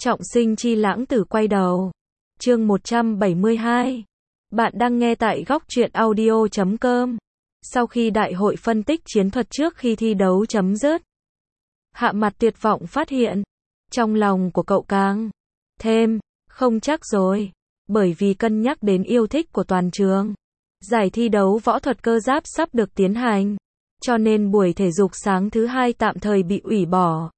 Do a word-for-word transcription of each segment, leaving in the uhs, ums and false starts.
Trọng sinh chi lãng tử quay đầu. Chương một trăm bảy mươi hai. Bạn đang nghe tại góc truyện audio chấm com. Sau khi đại hội phân tích chiến thuật trước khi thi đấu chấm dứt, Hạ Mặt tuyệt vọng phát hiện, trong lòng của cậu càng thêm không chắc rồi, bởi vì cân nhắc đến yêu thích của toàn trường. Giải thi đấu võ thuật cơ giáp sắp được tiến hành, cho nên buổi thể dục sáng thứ hai tạm thời bị hủy bỏ.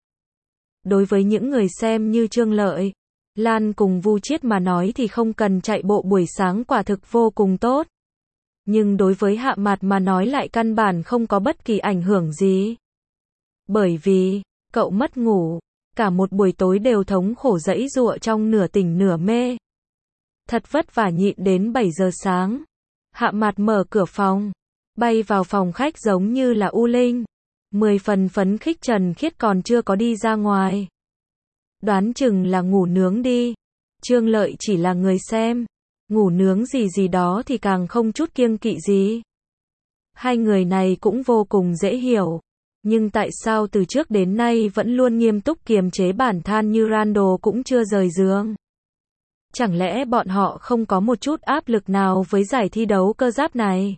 Đối với những người xem như Trương Lợi, Lan cùng Vu Chiết mà nói thì không cần chạy bộ buổi sáng quả thực vô cùng tốt. Nhưng đối với Hạ Mặt mà nói lại căn bản không có bất kỳ ảnh hưởng gì. Bởi vì, cậu mất ngủ, cả một buổi tối đều thống khổ giãy giụa trong nửa tỉnh nửa mê. Thật vất vả nhịn đến bảy giờ sáng. Hạ Mặt mở cửa phòng, bay vào phòng khách giống như là U Linh. Mười phần phấn khích Trần Khiết còn chưa có đi ra ngoài. Đoán chừng là ngủ nướng đi. Trương Lợi chỉ là người xem. Ngủ nướng gì gì đó thì càng không chút kiêng kỵ gì. Hai người này cũng vô cùng dễ hiểu. Nhưng tại sao từ trước đến nay vẫn luôn nghiêm túc kiềm chế bản thân như Randall cũng chưa rời giường? Chẳng lẽ bọn họ không có một chút áp lực nào với giải thi đấu cơ giáp này?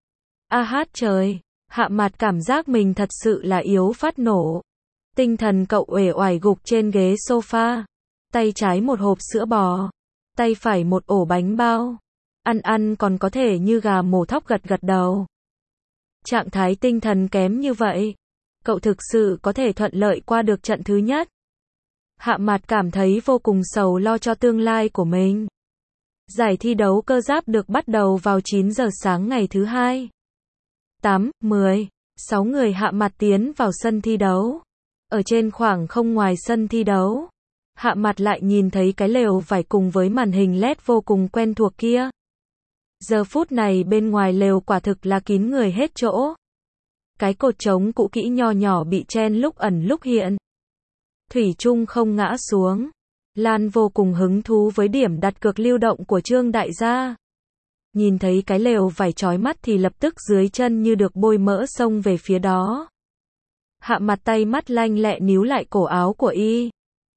A hát trời! Hạ Mặt cảm giác mình thật sự là yếu phát nổ. Tinh thần cậu uể oải gục trên ghế sofa. Tay trái một hộp sữa bò, tay phải một ổ bánh bao. Ăn ăn còn có thể như gà mổ thóc gật gật đầu. Trạng thái tinh thần kém như vậy, cậu thực sự có thể thuận lợi qua được trận thứ nhất? Hạ Mặt cảm thấy vô cùng sầu lo cho tương lai của mình. Giải thi đấu cơ giáp được bắt đầu vào chín giờ sáng ngày thứ hai. tám, mười, sáu người Hạ Mặt tiến vào sân thi đấu. Ở trên khoảng không ngoài sân thi đấu, Hạ Mặt lại nhìn thấy cái lều vải cùng với màn hình led vô cùng quen thuộc kia. Giờ phút này bên ngoài lều quả thực là kín người hết chỗ. Cái cột trống cũ kỹ nho nhỏ bị chen lúc ẩn lúc hiện. Thủy chung không ngã xuống. Lan vô cùng hứng thú với điểm đặt cược lưu động của Trương đại gia. Nhìn thấy cái lều vải chói mắt thì lập tức dưới chân như được bôi mỡ xông về phía đó. Hạ Mặt tay mắt lanh lẹ níu lại cổ áo của y.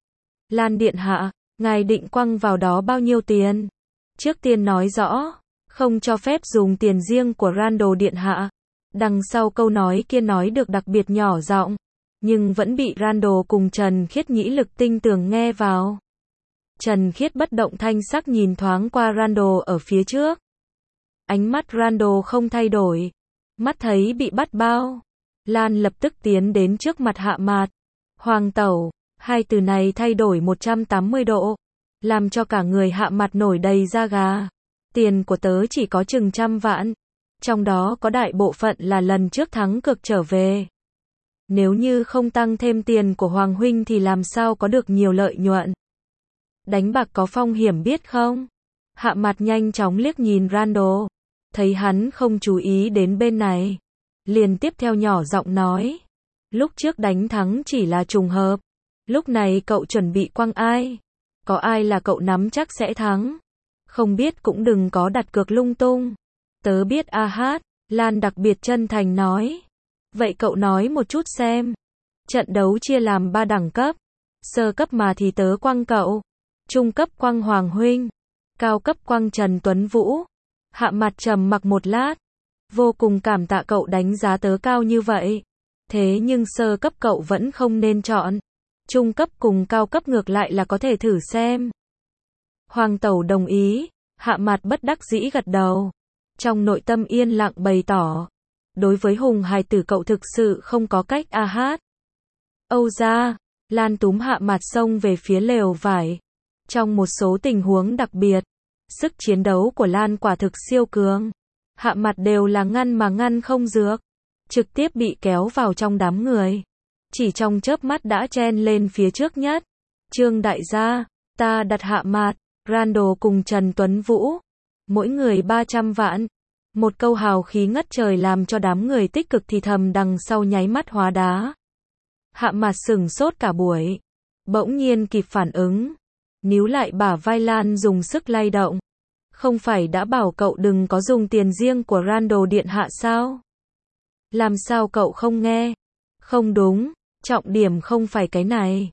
Lan điện hạ, ngài định quăng vào đó bao nhiêu tiền? Trước tiên nói rõ, không cho phép dùng tiền riêng của Randall điện hạ. Đằng sau câu nói kia nói được đặc biệt nhỏ giọng, nhưng vẫn bị Randall cùng Trần Khiết nhĩ lực tinh tường nghe vào. Trần Khiết bất động thanh sắc nhìn thoáng qua Randall ở phía trước. Ánh mắt Randall không thay đổi. Mắt thấy bị bắt bao. Lan lập tức tiến đến trước mặt Hạ Mặt. Hoàng tẩu, hai từ này thay đổi một trăm tám mươi độ. Làm cho cả người Hạ Mặt nổi đầy da gà. Tiền của tớ chỉ có chừng trăm vạn. Trong đó có đại bộ phận là lần trước thắng cược trở về. Nếu như không tăng thêm tiền của Hoàng huynh thì làm sao có được nhiều lợi nhuận. Đánh bạc có phong hiểm biết không? Hạ Mặt nhanh chóng liếc nhìn Randall. Thấy hắn không chú ý đến bên này. Liền tiếp theo nhỏ giọng nói. Lúc trước đánh thắng chỉ là trùng hợp. Lúc này cậu chuẩn bị quăng ai? Có ai là cậu nắm chắc sẽ thắng? Không biết cũng đừng có đặt cược lung tung. Tớ biết a hát, Lan đặc biệt chân thành nói. Vậy cậu nói một chút xem. Trận đấu chia làm ba đẳng cấp. Sơ cấp mà thì tớ quăng cậu. Trung cấp quăng Hoàng huynh. Cao cấp quăng Trần Tuấn Vũ. Hạ Mặt trầm mặc một lát. Vô cùng cảm tạ cậu đánh giá tớ cao như vậy. Thế nhưng sơ cấp cậu vẫn không nên chọn. Trung cấp cùng cao cấp ngược lại là có thể thử xem. Hoàng tẩu đồng ý. Hạ Mặt bất đắc dĩ gật đầu. Trong nội tâm yên lặng bày tỏ. Đối với Hùng hài tử cậu thực sự không có cách a hát. Âu ra. Lan túm Hạ Mặt xông về phía lều vải. Trong một số tình huống đặc biệt, sức chiến đấu của Lan quả thực siêu cường. Hạ Mặt đều là ngăn mà ngăn không dược. Trực tiếp bị kéo vào trong đám người. Chỉ trong chớp mắt đã chen lên phía trước nhất. Trương đại gia, ta đặt Hạ Mặt, Randall cùng Trần Tuấn Vũ. Mỗi người ba trăm vạn. Một câu hào khí ngất trời làm cho đám người tích cực thì thầm đằng sau nháy mắt hóa đá. Hạ Mặt sửng sốt cả buổi. Bỗng nhiên kịp phản ứng. Níu lại bả vai Lan dùng sức lay động. Không phải đã bảo cậu đừng có dùng tiền riêng của Randall điện hạ sao? Làm sao cậu không nghe? Không đúng, trọng điểm không phải cái này.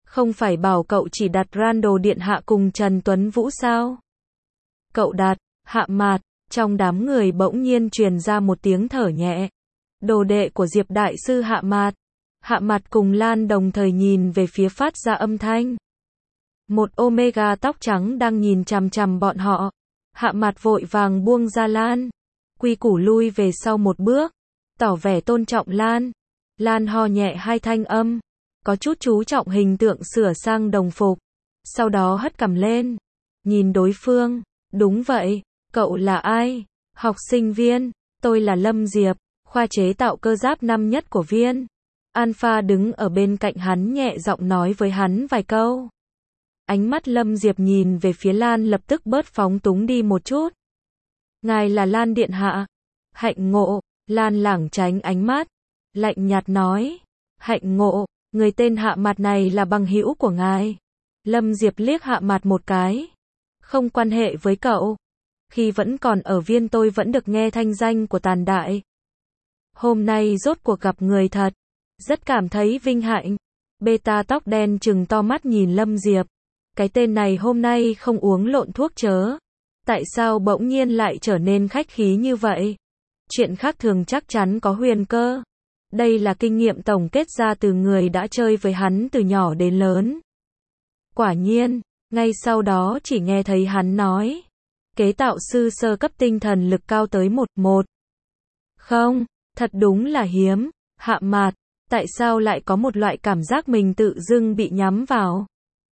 Không phải bảo cậu chỉ đặt Randall điện hạ cùng Trần Tuấn Vũ sao? Cậu đặt, Hạ Mạt, trong đám người bỗng nhiên truyền ra một tiếng thở nhẹ. Đồ đệ của Diệp đại sư Hạ Mạt. Hạ Mạt cùng Lan đồng thời nhìn về phía phát ra âm thanh. Một Omega tóc trắng đang nhìn chằm chằm bọn họ. Hạ Mạt vội vàng buông ra Lan. Quy củ lui về sau một bước, tỏ vẻ tôn trọng Lan. Lan ho nhẹ hai thanh âm, có chút chú trọng hình tượng sửa sang đồng phục. Sau đó hất cằm lên, nhìn đối phương, đúng vậy, cậu là ai? Học sinh viên, tôi là Lâm Diệp, khoa chế tạo cơ giáp năm nhất của viên. Alpha đứng ở bên cạnh hắn nhẹ giọng nói với hắn vài câu. Ánh mắt Lâm Diệp nhìn về phía Lan lập tức bớt phóng túng đi một chút. Ngài là Lan điện hạ. Hạnh ngộ, Lan lảng tránh ánh mắt, lạnh nhạt nói. Hạnh ngộ, người tên Hạ Mạt này là bằng hữu của ngài. Lâm Diệp liếc Hạ Mạt một cái. Không quan hệ với cậu. Khi vẫn còn ở viên tôi vẫn được nghe thanh danh của Tàn Đại. Hôm nay rốt cuộc gặp người thật. Rất cảm thấy vinh hạnh. Beta tóc đen trừng to mắt nhìn Lâm Diệp. Cái tên này hôm nay không uống lộn thuốc chớ. Tại sao bỗng nhiên lại trở nên khách khí như vậy? Chuyện khác thường chắc chắn có huyền cơ. Đây là kinh nghiệm tổng kết ra từ người đã chơi với hắn từ nhỏ đến lớn. Quả nhiên, ngay sau đó chỉ nghe thấy hắn nói. Kế tạo sư sơ cấp tinh thần lực cao tới một một. Không, thật đúng là hiếm. Hạ Mạt, tại sao lại có một loại cảm giác mình tự dưng bị nhắm vào?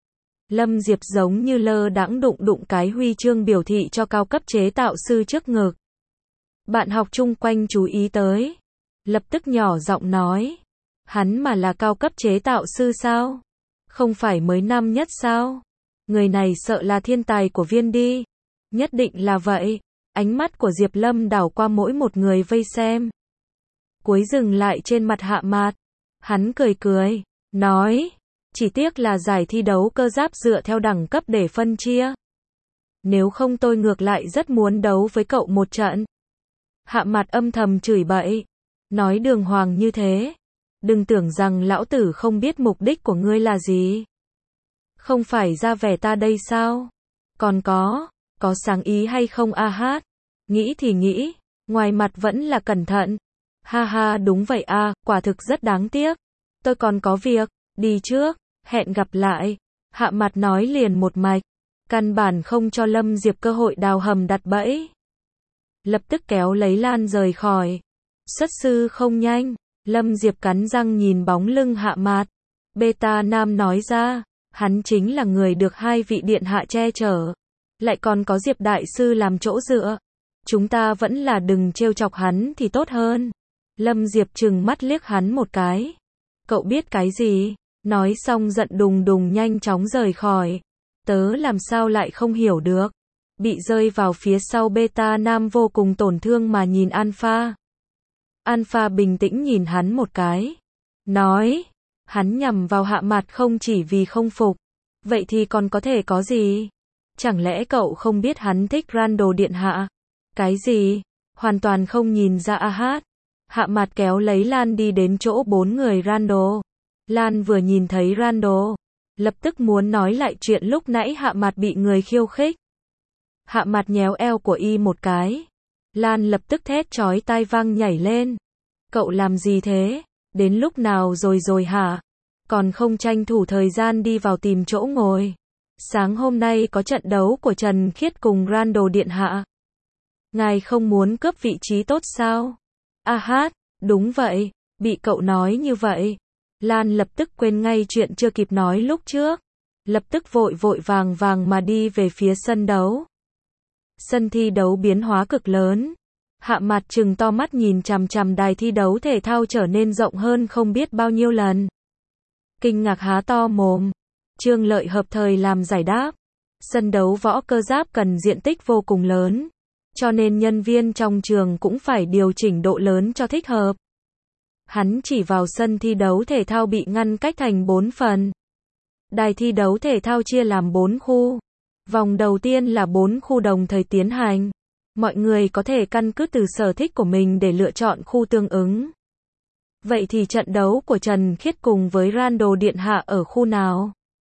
Lâm Diệp giống như lơ đãng đụng đụng cái huy chương biểu thị cho cao cấp chế tạo sư trước ngực. Bạn học chung quanh chú ý tới. Lập tức nhỏ giọng nói. Hắn mà là cao cấp chế tạo sư sao? Không phải mới năm nhất sao? Người này sợ là thiên tài của viên đi. Nhất định là vậy. Ánh mắt của Diệp Lâm đảo qua mỗi một người vây xem. Cuối dừng lại trên mặt Hạ Mạt. Hắn cười cười, nói. Chỉ tiếc là giải thi đấu cơ giáp dựa theo đẳng cấp để phân chia. Nếu không tôi ngược lại rất muốn đấu với cậu một trận. Hạ Mạt âm thầm chửi bậy. Nói đường hoàng như thế. Đừng tưởng rằng lão tử không biết mục đích của ngươi là gì. Không phải ra vẻ ta đây sao? Còn có, có sáng ý hay không a hát? Nghĩ thì nghĩ, ngoài mặt vẫn là cẩn thận. Ha ha đúng vậy a, quả thực rất đáng tiếc. Tôi còn có việc, đi trước, hẹn gặp lại. Hạ Mạt nói liền một mạch, căn bản không cho Lâm Diệp cơ hội đào hầm đặt bẫy. Lập tức kéo lấy Lan rời khỏi. Xuất sư không nhanh, Lâm Diệp cắn răng nhìn bóng lưng Hạ Mạt. Beta Nam nói ra, hắn chính là người được hai vị điện hạ che chở. Lại còn có Diệp đại sư làm chỗ dựa. Chúng ta vẫn là đừng trêu chọc hắn thì tốt hơn. Lâm Diệp trừng mắt liếc hắn một cái. Cậu biết cái gì? Nói xong giận đùng đùng nhanh chóng rời khỏi. Tớ làm sao lại không hiểu được. Bị rơi vào phía sau Beta Nam vô cùng tổn thương mà nhìn Alpha. Alpha bình tĩnh nhìn hắn một cái. Nói. Hắn nhằm vào Hạ Mạt không chỉ vì không phục. Vậy thì còn có thể có gì? Chẳng lẽ cậu không biết hắn thích Randall điện hạ? Cái gì? Hoàn toàn không nhìn ra a hát. Hạ Mạt kéo lấy Lan đi đến chỗ bốn người Randall. Lan vừa nhìn thấy Randall, lập tức muốn nói lại chuyện lúc nãy Hạ Mạt bị người khiêu khích. Hạ Mạt nhéo eo của y một cái. Lan lập tức thét chói tai vang nhảy lên. Cậu làm gì thế? Đến lúc nào rồi rồi hả? Còn không tranh thủ thời gian đi vào tìm chỗ ngồi. Sáng hôm nay có trận đấu của Trần Khiết cùng Randall điện hạ. Ngài không muốn cướp vị trí tốt sao? A hát, đúng vậy, bị cậu nói như vậy. Lan lập tức quên ngay chuyện chưa kịp nói lúc trước. Lập tức vội vội vàng vàng mà đi về phía sân đấu. Sân thi đấu biến hóa cực lớn. Hạ Mạt trừng to mắt nhìn chằm chằm đài thi đấu thể thao trở nên rộng hơn không biết bao nhiêu lần. Kinh ngạc há to mồm. Trương Lợi hợp thời làm giải đáp. Sân đấu võ cơ giáp cần diện tích vô cùng lớn. Cho nên nhân viên trong trường cũng phải điều chỉnh độ lớn cho thích hợp. Hắn chỉ vào sân thi đấu thể thao bị ngăn cách thành bốn phần. Đài thi đấu thể thao chia làm bốn khu. Vòng đầu tiên là bốn khu đồng thời tiến hành. Mọi người có thể căn cứ từ sở thích của mình để lựa chọn khu tương ứng. Vậy thì trận đấu của Trần Khiết cùng với Randall điện hạ ở khu nào?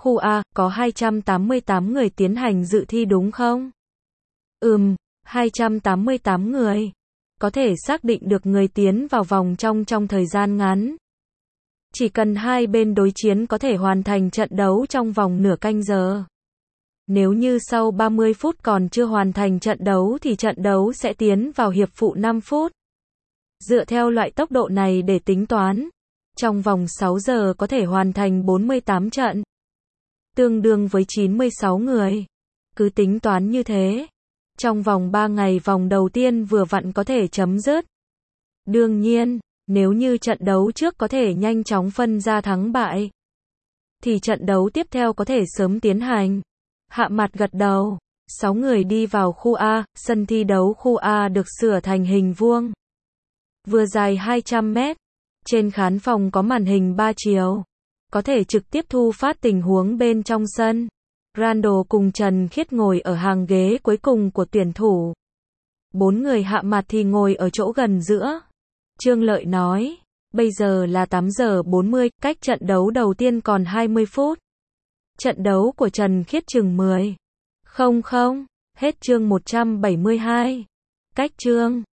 Khu A, có hai trăm tám mươi tám người tiến hành dự thi đúng không? Ừm, hai trăm tám mươi tám người. Có thể xác định được người tiến vào vòng trong trong thời gian ngắn. Chỉ cần hai bên đối chiến có thể hoàn thành trận đấu trong vòng nửa canh giờ. Nếu như sau ba mươi phút còn chưa hoàn thành trận đấu thì trận đấu sẽ tiến vào hiệp phụ năm phút. Dựa theo loại tốc độ này để tính toán, trong vòng sáu giờ có thể hoàn thành bốn mươi tám trận, tương đương với chín mươi sáu người. Cứ tính toán như thế, trong vòng ba ngày vòng đầu tiên vừa vặn có thể chấm dứt. Đương nhiên, nếu như trận đấu trước có thể nhanh chóng phân ra thắng bại, thì trận đấu tiếp theo có thể sớm tiến hành. Hạ mặt gật đầu. Sáu người đi vào khu A, sân thi đấu khu A được sửa thành hình vuông. Vừa dài hai trăm mét. Trên khán phòng có màn hình ba chiều. Có thể trực tiếp thu phát tình huống bên trong sân. Randall cùng Trần Khiết ngồi ở hàng ghế cuối cùng của tuyển thủ. Bốn người hạ mặt thì ngồi ở chỗ gần giữa. Trương Lợi nói, bây giờ là tám giờ bốn mươi, cách trận đấu đầu tiên còn hai mươi phút. Trận đấu của Trần Khiết chừng mười. Không không, hết chương một trăm bảy mươi hai. Cách chương